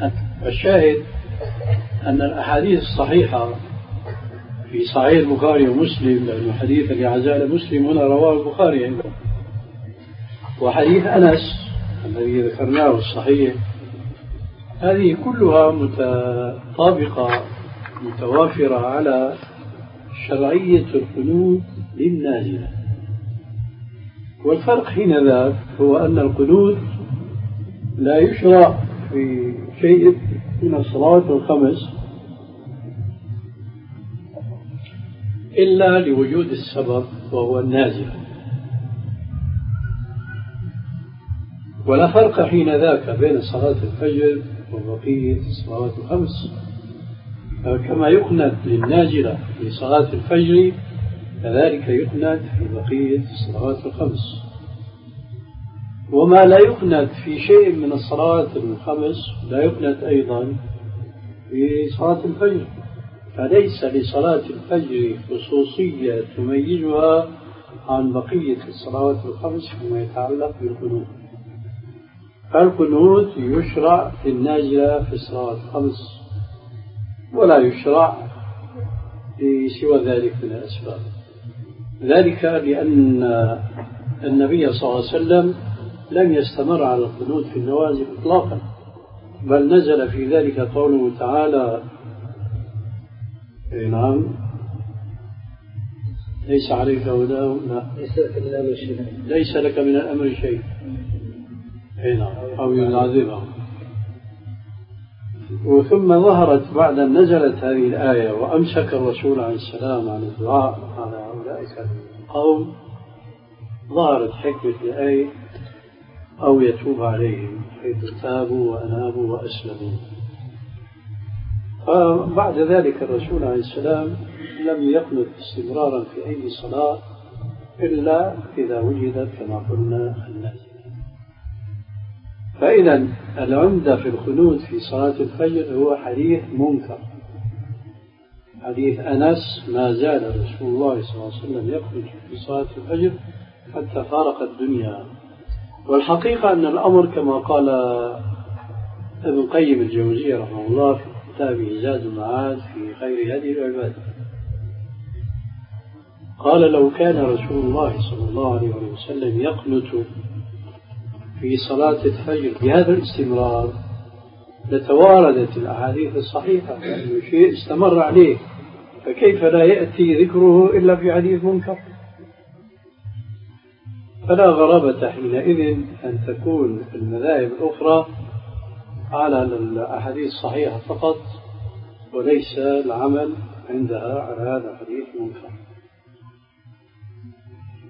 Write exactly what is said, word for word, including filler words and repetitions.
الشاهد أن الأحاديث الصحيحة في صحيح البخاري ومسلم، لأن حديث العزاء مسلم هنا رواه البخاري أيضا، وحديث أنس الذي ذكرناه الصحيح، هذه كلها متطابقة متوافرة على شرعية القنوت للنازلة. والفرق حين ذاك هو أن القنوت لا يشرع في شيء من الصلوات الخمس إلا لوجود السبب وهو النازلة، ولا فرق حين ذاك بين صلاة الفجر وبقية الصلوات الخمس. كما يقنت للنازلة في صلاة الفجر كذلك يقنت في بقية الصلوات الخمس، وما لا يقنت في شيء من الصلوات الخمس لا يقنت أيضا في صلاة الفجر. فليس لصلاة الفجر خصوصية تميزها عن بقية الصلوات الخمس فيما يتعلق بالقنوت. فالقنوت يشرع في النازلة في الصلوات الخمس ولا يشرع في سوى ذلك من الأسباب، ذلك لأن النبي صلى الله عليه وسلم لم يستمر على القنوت في النوازل إطلاقا، بل نزل في ذلك قوله تعالى: نعم ليس عليك هداهم، لا ليس لك من الأمر شيء، أو يعذبهم. وثم ظهرت بعد أن نزلت هذه الآية وأمسك الرسول عليه السلام عن الدعاء على أولئك القوم، ظهرت حكمة الآية: أو يتوب عليهم حيث تابوا وأنابوا وأسلموا. فبعد ذلك الرسول عليه السلام لم يقنط استمرارا في أي صلاة إلا إذا وجدت كما قلنا النازلة. فإذا العمدة في القنوت في صلاة الفجر هو حديث منكر، حديث أنس: ما زال رسول الله صلى الله عليه وسلم يقنط في صلاة الفجر حتى فارق الدنيا. والحقيقة أن الأمر كما قال ابن القيم الجوزية رحمه الله في كتابه زاد المعاد في خير هدي العباد، قال: لو كان رسول الله صلى الله عليه وسلم يقنط في صلاة الفجر بهذا الاستمرار لتواردت الأحاديث الصحيحة، لأنه شيء استمر عليه، فكيف لا يأتي ذكره إلا في حديث منكر؟ فلا غرابة حينئذ أن تكون المذاهب الأخرى على الأحاديث الصحيحة فقط وليس العمل عندها على هذا الحديث منكر.